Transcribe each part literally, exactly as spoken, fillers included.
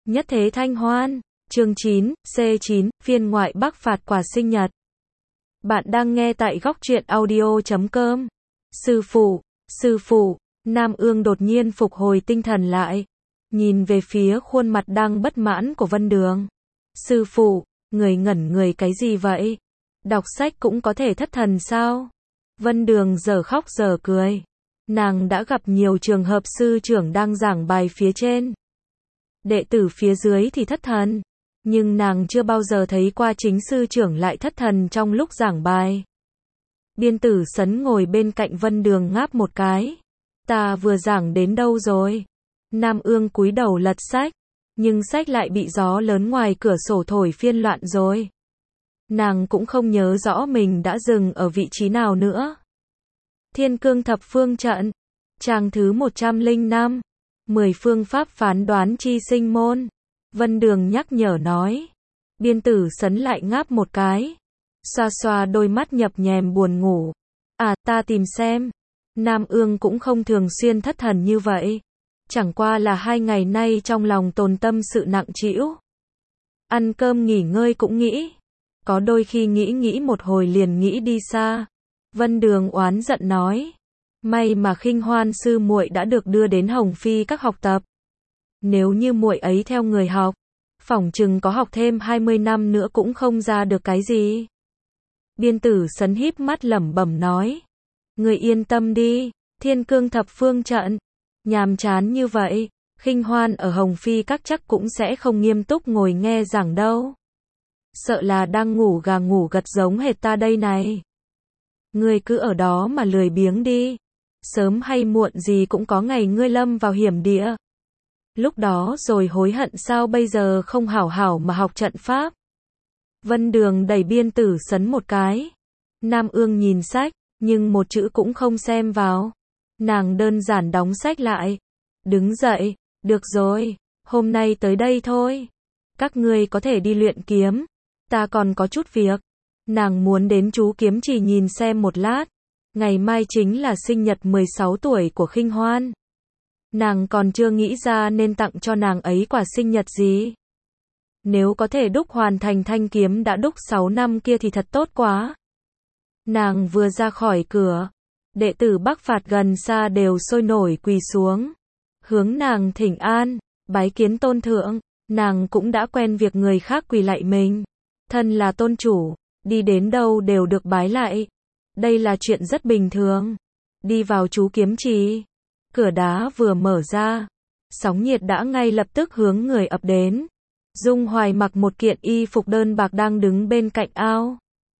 Nhất thế thanh hoan. Chương chín, C chín, phiên ngoại Bắc phạt quà sinh nhật. Bạn đang nghe tại góc truyện audio chấm com. Sư phụ, sư phụ, Nam Ương đột nhiên phục hồi tinh thần lại. Nhìn về phía khuôn mặt đang bất mãn của Vân Đường. Sư phụ, người ngẩn người cái gì vậy? Đọc sách cũng có thể thất thần sao? Vân Đường giờ khóc giờ cười. Nàng đã gặp nhiều trường hợp sư trưởng đang giảng bài phía trên. Đệ tử phía dưới thì thất thần. Nhưng nàng chưa bao giờ thấy qua chính sư trưởng lại thất thần trong lúc giảng bài. Biên Tử Sấn ngồi bên cạnh Vân Đường ngáp một cái. Ta vừa giảng đến đâu rồi? Nam Ương cúi đầu lật sách. Nhưng sách lại bị gió lớn ngoài cửa sổ thổi phiên loạn rồi. Nàng cũng không nhớ rõ mình đã dừng ở vị trí nào nữa. Thiên Cương Thập Phương Trận. Trang thứ một trăm lẻ năm. mười phương pháp phán đoán chi sinh môn. Vân Đường nhắc nhở nói. Biên Tử Sấn lại ngáp một cái. Xoa xoa đôi mắt nhập nhèm buồn ngủ. À, ta tìm xem. Nam Ương cũng không thường xuyên thất thần như vậy. Chẳng qua là hai ngày nay trong lòng tồn tâm sự nặng trĩu. Ăn cơm nghỉ ngơi cũng nghĩ. Có đôi khi nghĩ nghĩ một hồi liền nghĩ đi xa. Vân Đường oán giận nói. May mà Khinh Hoan sư muội đã được đưa đến Hồng Phi các học tập. Nếu như muội ấy theo người học, phỏng chừng có học thêm hai mươi năm nữa cũng không ra được cái gì. Biên Tử Sấn híp mắt lẩm bẩm nói. Người yên tâm đi, Thiên Cương Thập Phương Trận. Nhàm chán như vậy, Khinh Hoan ở Hồng Phi các chắc cũng sẽ không nghiêm túc ngồi nghe giảng đâu. Sợ là đang ngủ gà ngủ gật giống hệt ta đây này. Ngươi cứ ở đó mà lười biếng đi. Sớm hay muộn gì cũng có ngày ngươi lâm vào hiểm địa. Lúc đó rồi hối hận sao bây giờ không hảo hảo mà học trận pháp. Vân Đường đẩy Biên Tử Sấn một cái. Nam Ương nhìn sách, nhưng một chữ cũng không xem vào. Nàng đơn giản đóng sách lại. Đứng dậy, được rồi, hôm nay tới đây thôi. Các ngươi có thể đi luyện kiếm. Ta còn có chút việc. Nàng muốn đến chú kiếm chỉ nhìn xem một lát. Ngày mai chính là sinh nhật mười sáu tuổi của Khinh Hoan. Nàng còn chưa nghĩ ra nên tặng cho nàng ấy quà sinh nhật gì. Nếu có thể đúc hoàn thành thanh kiếm đã đúc sáu năm kia thì thật tốt quá. Nàng vừa ra khỏi cửa, đệ tử Bắc phạt gần xa đều sôi nổi quỳ xuống. Hướng nàng thỉnh an, bái kiến tôn thượng. Nàng cũng đã quen việc người khác quỳ lạy mình. Thân là tôn chủ, đi đến đâu đều được bái lạy. Đây là chuyện rất bình thường. Đi vào chú kiếm trì. Cửa đá vừa mở ra. Sóng nhiệt đã ngay lập tức hướng người ập đến. Dung Hoài mặc một kiện y phục đơn bạc đang đứng bên cạnh ao.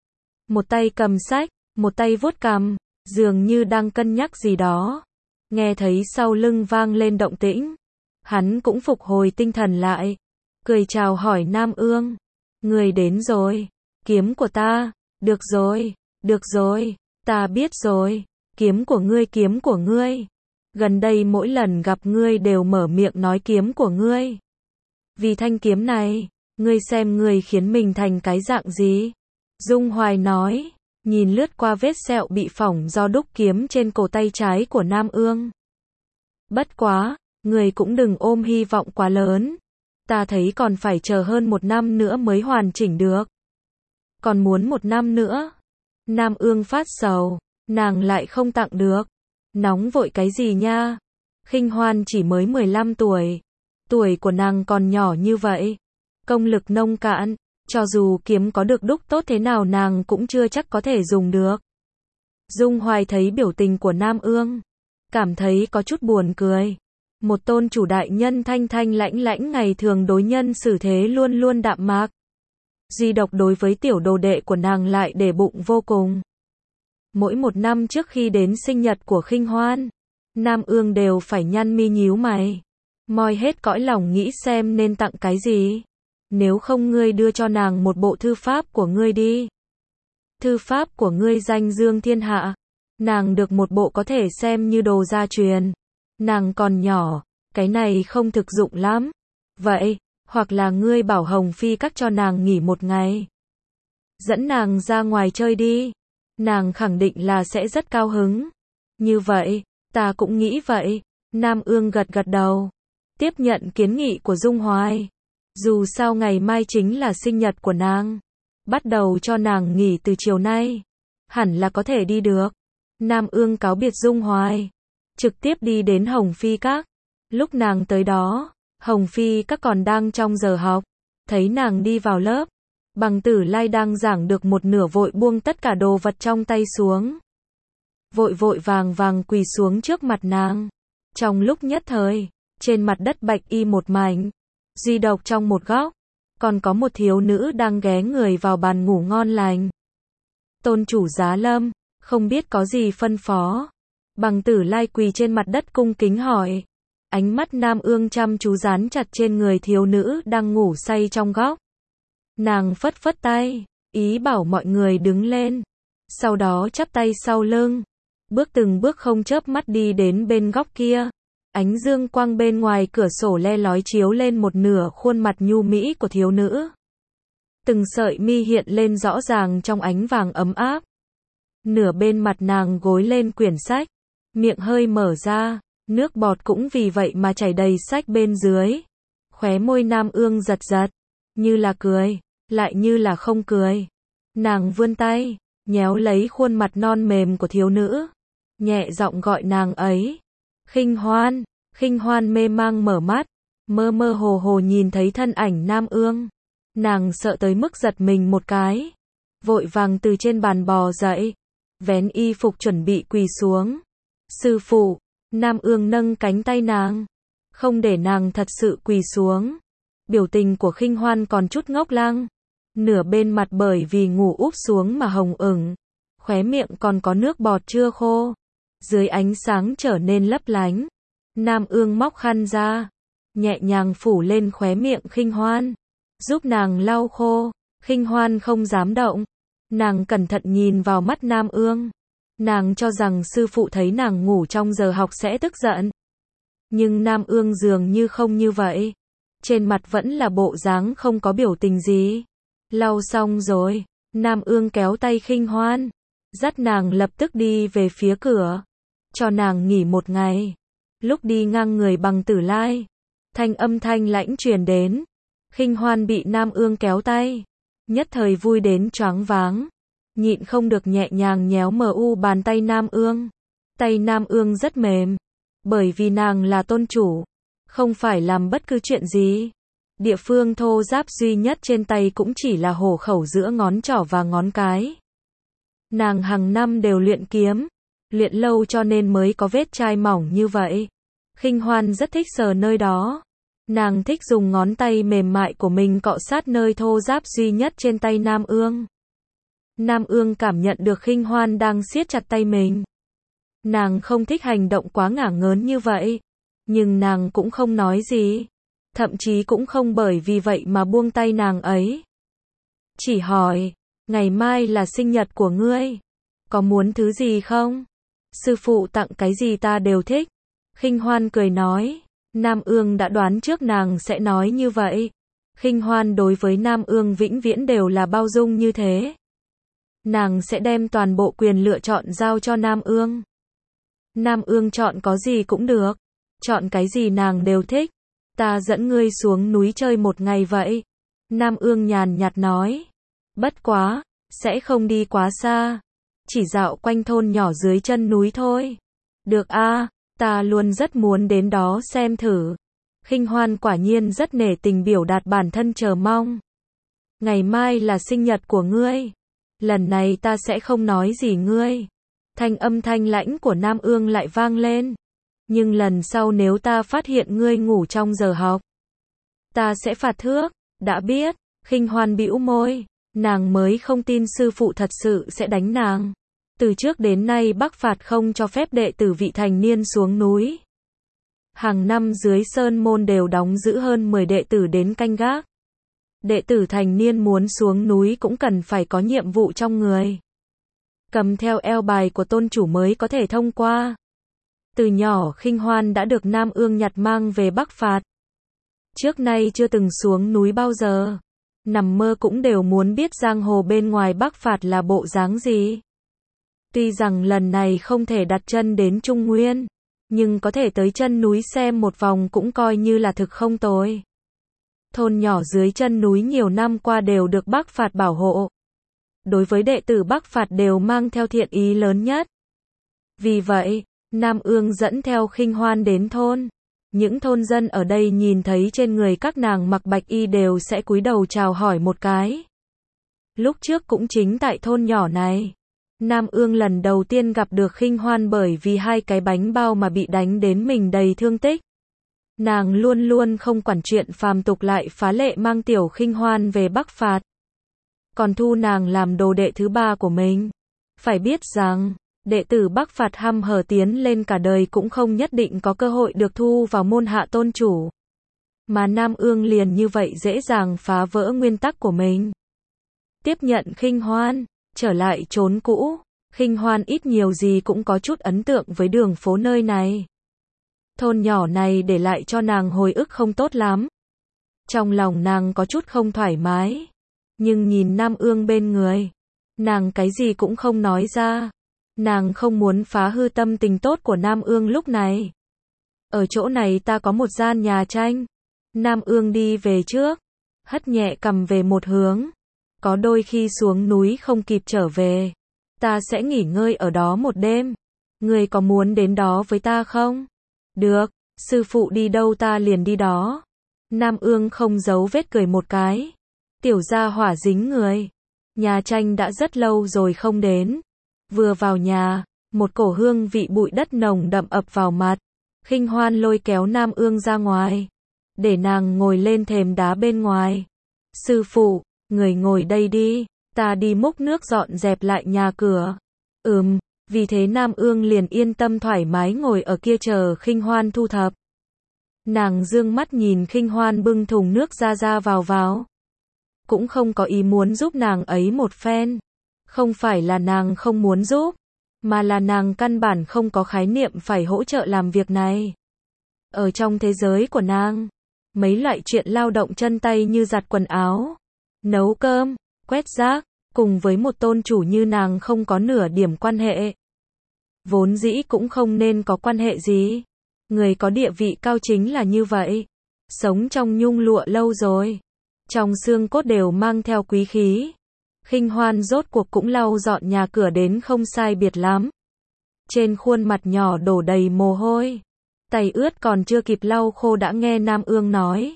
Một tay cầm sách, một tay vuốt cằm, dường như đang cân nhắc gì đó. Nghe thấy sau lưng vang lên động tĩnh. Hắn cũng phục hồi tinh thần lại. Cười chào hỏi Nam Ương. Người đến rồi. Kiếm của ta. Được rồi, được rồi, ta biết rồi. Kiếm của ngươi, kiếm của ngươi. Gần đây mỗi lần gặp ngươi đều mở miệng nói kiếm của ngươi. Vì thanh kiếm này, ngươi xem ngươi khiến mình thành cái dạng gì? Dung Hoài nói, nhìn lướt qua vết sẹo bị phỏng do đúc kiếm trên cổ tay trái của Nam Ương. Bất quá, ngươi cũng đừng ôm hy vọng quá lớn. Ta thấy còn phải chờ hơn một năm nữa mới hoàn chỉnh được. Còn muốn một năm nữa. Nam Ương phát sầu, nàng lại không tặng được. Nóng vội cái gì nha? Khinh Hoan chỉ mới mười lăm tuổi. Tuổi của nàng còn nhỏ như vậy. Công lực nông cạn, cho dù kiếm có được đúc tốt thế nào nàng cũng chưa chắc có thể dùng được. Dung Hoài thấy biểu tình của Nam Ương, cảm thấy có chút buồn cười. Một tôn chủ đại nhân thanh thanh lãnh lãnh ngày thường đối nhân xử thế luôn luôn đạm mạc. Duy độc đối với tiểu đồ đệ của nàng lại để bụng vô cùng. Mỗi một năm trước khi đến sinh nhật của Khinh Hoan, Nam Ương đều phải nhăn mi nhíu mày. Moi hết cõi lòng nghĩ xem nên tặng cái gì. Nếu không ngươi đưa cho nàng một bộ thư pháp của ngươi đi. Thư pháp của ngươi danh dương thiên hạ. Nàng được một bộ có thể xem như đồ gia truyền. Nàng còn nhỏ, cái này không thực dụng lắm. Vậy, hoặc là ngươi bảo Hồng Phi các cho nàng nghỉ một ngày. Dẫn nàng ra ngoài chơi đi. Nàng khẳng định là sẽ rất cao hứng. Như vậy, ta cũng nghĩ vậy. Nam Ương gật gật đầu. Tiếp nhận kiến nghị của Dung Hoài. Dù sao ngày mai chính là sinh nhật của nàng. Bắt đầu cho nàng nghỉ từ chiều nay. Hẳn là có thể đi được. Nam Ương cáo biệt Dung Hoài. Trực tiếp đi đến Hồng Phi Các. Lúc nàng tới đó, Hồng Phi Các còn đang trong giờ học. Thấy nàng đi vào lớp. Bằng Tử Lai đang giảng được một nửa vội buông tất cả đồ vật trong tay xuống. Vội vội vàng vàng quỳ xuống trước mặt nàng. Trong lúc nhất thời, trên mặt đất bạch y một mảnh. Duy độc trong một góc, còn có một thiếu nữ đang ghé người vào bàn ngủ ngon lành. Tôn chủ Giá Lâm, không biết có gì phân phó. Bằng Tử Lai quỳ trên mặt đất cung kính hỏi. Ánh mắt Nam Ương chăm chú dán chặt trên người thiếu nữ đang ngủ say trong góc. Nàng phất phất tay, ý bảo mọi người đứng lên. Sau đó chắp tay sau lưng. Bước từng bước không chớp mắt đi đến bên góc kia. Ánh dương quang bên ngoài cửa sổ le lói chiếu lên một nửa khuôn mặt nhu mỹ của thiếu nữ. Từng sợi mi hiện lên rõ ràng trong ánh vàng ấm áp. Nửa bên mặt nàng gối lên quyển sách. Miệng hơi mở ra, nước bọt cũng vì vậy mà chảy đầy sách bên dưới. Khóe môi Nam Ương giật giật, như là cười, lại như là không cười. Nàng vươn tay, nhéo lấy khuôn mặt non mềm của thiếu nữ. Nhẹ giọng gọi nàng ấy. Khinh Hoan. Khinh Hoan mê mang mở mắt, mơ mơ hồ hồ nhìn thấy thân ảnh Nam Ương. Nàng sợ tới mức giật mình một cái. Vội vàng từ trên bàn bò dậy. Vén y phục chuẩn bị quỳ xuống. Sư phụ. Nam Ương nâng cánh tay nàng. Không để nàng thật sự quỳ xuống. Biểu tình của Khinh Hoan còn chút ngốc lăng. Nửa bên mặt bởi vì ngủ úp xuống mà hồng ửng. Khóe miệng còn có nước bọt chưa khô. Dưới ánh sáng trở nên lấp lánh. Nam Ương móc khăn ra. Nhẹ nhàng phủ lên khóe miệng Khinh Hoan. Giúp nàng lau khô. Khinh Hoan không dám động. Nàng cẩn thận nhìn vào mắt Nam Ương. Nàng cho rằng sư phụ thấy nàng ngủ trong giờ học sẽ tức giận. Nhưng Nam Ương dường như không như vậy. Trên mặt vẫn là bộ dáng không có biểu tình gì. Lau xong rồi. Nam Ương kéo tay Khinh Hoan. Dắt nàng lập tức đi về phía cửa. Cho nàng nghỉ một ngày. Lúc đi ngang người Bằng Tử Lai. Thanh âm thanh lãnh truyền đến. Khinh Hoan bị Nam Ương kéo tay. Nhất thời vui đến choáng váng. Nhịn không được nhẹ nhàng nhéo mờ u bàn tay Nam Ương. Tay Nam Ương rất mềm. Bởi vì nàng là tôn chủ. Không phải làm bất cứ chuyện gì. Địa phương thô ráp duy nhất trên tay cũng chỉ là hổ khẩu giữa ngón trỏ và ngón cái. Nàng hàng năm đều luyện kiếm. Luyện lâu cho nên mới có vết chai mỏng như vậy. Khinh Hoan rất thích sờ nơi đó. Nàng thích dùng ngón tay mềm mại của mình cọ sát nơi thô ráp duy nhất trên tay Nam Ương. Nam Ương cảm nhận được Khinh Hoan đang siết chặt tay mình. Nàng không thích hành động quá ngả ngớn như vậy. Nhưng nàng cũng không nói gì. Thậm chí cũng không bởi vì vậy mà buông tay nàng ấy. Chỉ hỏi, ngày mai là sinh nhật của ngươi. Có muốn thứ gì không? Sư phụ tặng cái gì ta đều thích. Khinh Hoan cười nói. Nam Ương đã đoán trước nàng sẽ nói như vậy. Khinh Hoan đối với Nam Ương vĩnh viễn đều là bao dung như thế. Nàng sẽ đem toàn bộ quyền lựa chọn giao cho Nam Ương. Nam Ương chọn có gì cũng được. Chọn cái gì nàng đều thích. Ta dẫn ngươi xuống núi chơi một ngày vậy. Nam Ương nhàn nhạt nói. Bất quá, sẽ không đi quá xa. Chỉ dạo quanh thôn nhỏ dưới chân núi thôi. Được a, ta luôn rất muốn đến đó xem thử. Khinh Hoan quả nhiên rất nể tình biểu đạt bản thân chờ mong. Ngày mai là sinh nhật của ngươi. Lần này ta sẽ không nói gì ngươi. Thanh âm thanh lãnh của Nam Ương lại vang lên. Nhưng lần sau nếu ta phát hiện ngươi ngủ trong giờ học, ta sẽ phạt thước, đã biết. Khinh Hoan bĩu môi. Nàng mới không tin sư phụ thật sự sẽ đánh nàng. Từ trước đến nay Bắc phạt không cho phép đệ tử vị thành niên xuống núi. Hàng năm dưới sơn môn đều đóng giữ hơn mười đệ tử đến canh gác. Đệ tử thành niên muốn xuống núi cũng cần phải có nhiệm vụ trong người. Cầm theo eo bài của tôn chủ mới có thể thông qua. Từ nhỏ Khinh Hoan đã được Nam Ương nhặt mang về Bắc phạt. Trước nay chưa từng xuống núi bao giờ. Nằm mơ cũng đều muốn biết giang hồ bên ngoài Bắc phạt là bộ dáng gì. Tuy rằng lần này không thể đặt chân đến Trung Nguyên, nhưng có thể tới chân núi xem một vòng cũng coi như là thực không tồi. Thôn nhỏ dưới chân núi nhiều năm qua đều được Bắc Phạt bảo hộ. Đối với đệ tử Bắc Phạt đều mang theo thiện ý lớn nhất. Vì vậy, Nam Ương dẫn theo Khinh Hoan đến thôn. Những thôn dân ở đây nhìn thấy trên người các nàng mặc bạch y đều sẽ cúi đầu chào hỏi một cái. Lúc trước cũng chính tại thôn nhỏ này, Nam Ương lần đầu tiên gặp được Khinh Hoan bởi vì hai cái bánh bao mà bị đánh đến mình đầy thương tích. Nàng luôn luôn không quản chuyện phàm tục lại phá lệ mang tiểu Khinh Hoan về Bắc Phạt. Còn thu nàng làm đồ đệ thứ ba của mình. Phải biết rằng, đệ tử Bắc Phạt hăm hở tiến lên cả đời cũng không nhất định có cơ hội được thu vào môn hạ tôn chủ. Mà Nam Ương liền như vậy dễ dàng phá vỡ nguyên tắc của mình. Tiếp nhận Khinh Hoan, trở lại chốn cũ, Khinh Hoan ít nhiều gì cũng có chút ấn tượng với đường phố nơi này. Thôn nhỏ này để lại cho nàng hồi ức không tốt lắm. Trong lòng nàng có chút không thoải mái. Nhưng nhìn Nam Ương bên người, nàng cái gì cũng không nói ra. Nàng không muốn phá hư tâm tình tốt của Nam Ương lúc này. Ở chỗ này ta có một gian nhà tranh. Nam Ương đi về trước, hất nhẹ cầm về một hướng. Có đôi khi xuống núi không kịp trở về, ta sẽ nghỉ ngơi ở đó một đêm. Ngươi có muốn đến đó với ta không? Được, sư phụ đi đâu ta liền đi đó. Nam Ương không giấu vết cười một cái. Tiểu gia hỏa dính người. Nhà tranh đã rất lâu rồi không đến. Vừa vào nhà, một cổ hương vị bụi đất nồng đậm ập vào mặt. Khinh Hoan lôi kéo Nam Ương ra ngoài, để nàng ngồi lên thềm đá bên ngoài. Sư phụ, người ngồi đây đi, ta đi múc nước dọn dẹp lại nhà cửa. Ừm, vì thế Nam Ương liền yên tâm thoải mái ngồi ở kia chờ Khinh Hoan thu thập. Nàng dương mắt nhìn Khinh Hoan bưng thùng nước ra ra vào vào. Cũng không có ý muốn giúp nàng ấy một phen. Không phải là nàng không muốn giúp, mà là nàng căn bản không có khái niệm phải hỗ trợ làm việc này. Ở trong thế giới của nàng, mấy loại chuyện lao động chân tay như giặt quần áo, nấu cơm, quét rác, cùng với một tôn chủ như nàng không có nửa điểm quan hệ. Vốn dĩ cũng không nên có quan hệ gì. Người có địa vị cao chính là như vậy. Sống trong nhung lụa lâu rồi, trong xương cốt đều mang theo quý khí. Khinh Hoan rốt cuộc cũng lau dọn nhà cửa đến không sai biệt lắm. Trên khuôn mặt nhỏ đổ đầy mồ hôi. Tay ướt còn chưa kịp lau khô đã nghe Nam Ương nói.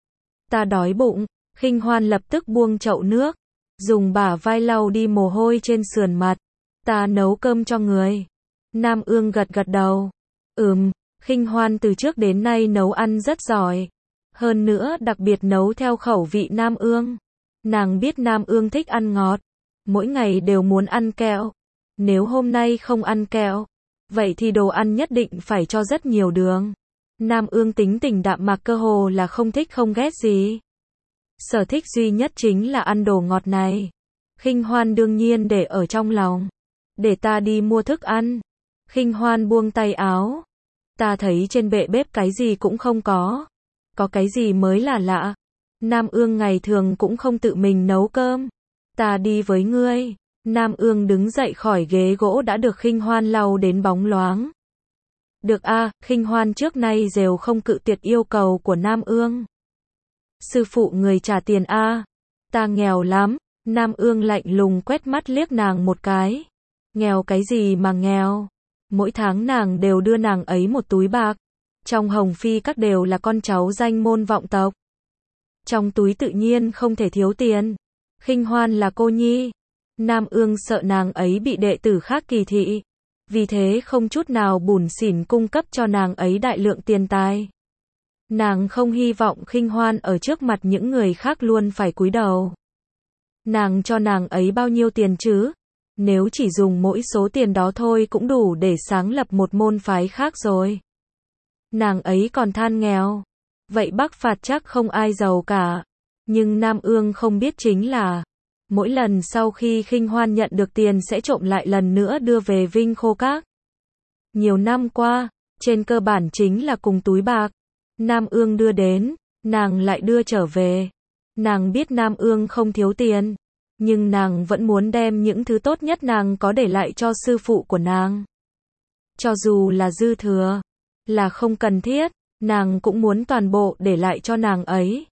Ta đói bụng. Khinh Hoan lập tức buông chậu nước, dùng bả vai lau đi mồ hôi trên sườn mặt. Ta nấu cơm cho người. Nam Ương gật gật đầu. Ừm, Khinh Hoan từ trước đến nay nấu ăn rất giỏi. Hơn nữa đặc biệt nấu theo khẩu vị Nam Ương. Nàng biết Nam Ương thích ăn ngọt, mỗi ngày đều muốn ăn kẹo. Nếu hôm nay không ăn kẹo, vậy thì đồ ăn nhất định phải cho rất nhiều đường. Nam Ương tính tình đạm mạc cơ hồ là không thích không ghét gì. Sở thích duy nhất chính là ăn đồ ngọt này. Khinh Hoan đương nhiên để ở trong lòng. Để ta đi mua thức ăn. Khinh Hoan buông tay áo. Ta thấy trên bệ bếp cái gì cũng không có. Có cái gì mới là lạ. Nam Ương ngày thường cũng không tự mình nấu cơm. Ta đi với ngươi. Nam Ương đứng dậy khỏi ghế gỗ đã được Khinh Hoan lau đến bóng loáng. Được a, à, Khinh Hoan trước nay đều không cự tuyệt yêu cầu của Nam Ương. Sư phụ người trả tiền a. À. Ta nghèo lắm. Nam Ương lạnh lùng quét mắt liếc nàng một cái. Nghèo cái gì mà nghèo? Mỗi tháng nàng đều đưa nàng ấy một túi bạc. Trong Hồng Phi các đều là con cháu danh môn vọng tộc. Trong túi tự nhiên không thể thiếu tiền. Khinh Hoan là cô nhi. Nam Ương sợ nàng ấy bị đệ tử khác kỳ thị. Vì thế không chút nào bủn xỉn cung cấp cho nàng ấy đại lượng tiền tài. Nàng không hy vọng Khinh Hoan ở trước mặt những người khác luôn phải cúi đầu. Nàng cho nàng ấy bao nhiêu tiền chứ? Nếu chỉ dùng mỗi số tiền đó thôi cũng đủ để sáng lập một môn phái khác rồi. Nàng ấy còn than nghèo. Vậy Bắc Phạt chắc không ai giàu cả. Nhưng Nam Ương không biết chính là, mỗi lần sau khi Khinh Hoan nhận được tiền sẽ trộm lại lần nữa đưa về Vinh Khô Các. Nhiều năm qua, trên cơ bản chính là cùng túi bạc. Nam Ương đưa đến, nàng lại đưa trở về. Nàng biết Nam Ương không thiếu tiền, nhưng nàng vẫn muốn đem những thứ tốt nhất nàng có để lại cho sư phụ của nàng. Cho dù là dư thừa, là không cần thiết, nàng cũng muốn toàn bộ để lại cho nàng ấy.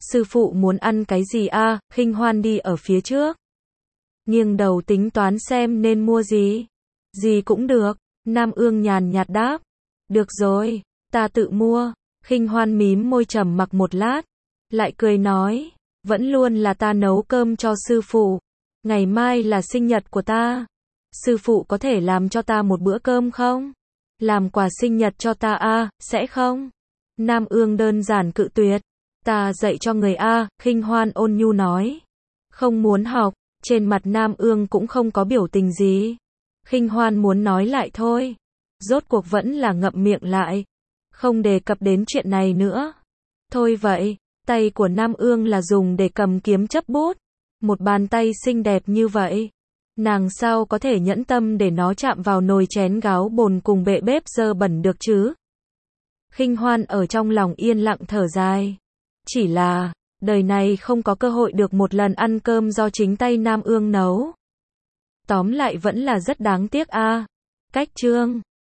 Sư phụ muốn ăn cái gì a? Khinh Hoan đi ở phía trước. Nghiêng đầu tính toán xem nên mua gì. Gì cũng được. Nam Ương nhàn nhạt đáp. Được rồi, ta tự mua. Khinh Hoan mím môi trầm mặc một lát. Lại cười nói. Vẫn luôn là ta nấu cơm cho sư phụ. Ngày mai là sinh nhật của ta. Sư phụ có thể làm cho ta một bữa cơm không? Làm quà sinh nhật cho ta a, sẽ không? Nam Ương đơn giản cự tuyệt. Ta dạy cho người a, Khinh Hoan ôn nhu nói. Không muốn học, trên mặt Nam Ương cũng không có biểu tình gì. Khinh Hoan muốn nói lại thôi. Rốt cuộc vẫn là ngậm miệng lại. Không đề cập đến chuyện này nữa. Thôi vậy, tay của Nam Ương là dùng để cầm kiếm chấp bút. Một bàn tay xinh đẹp như vậy. Nàng sao có thể nhẫn tâm để nó chạm vào nồi chén gáo bồn cùng bệ bếp dơ bẩn được chứ? Khinh Hoan ở trong lòng yên lặng thở dài. Chỉ là, đời này không có cơ hội được một lần ăn cơm do chính tay Nam Ương nấu. Tóm lại vẫn là rất đáng tiếc a. Cách chương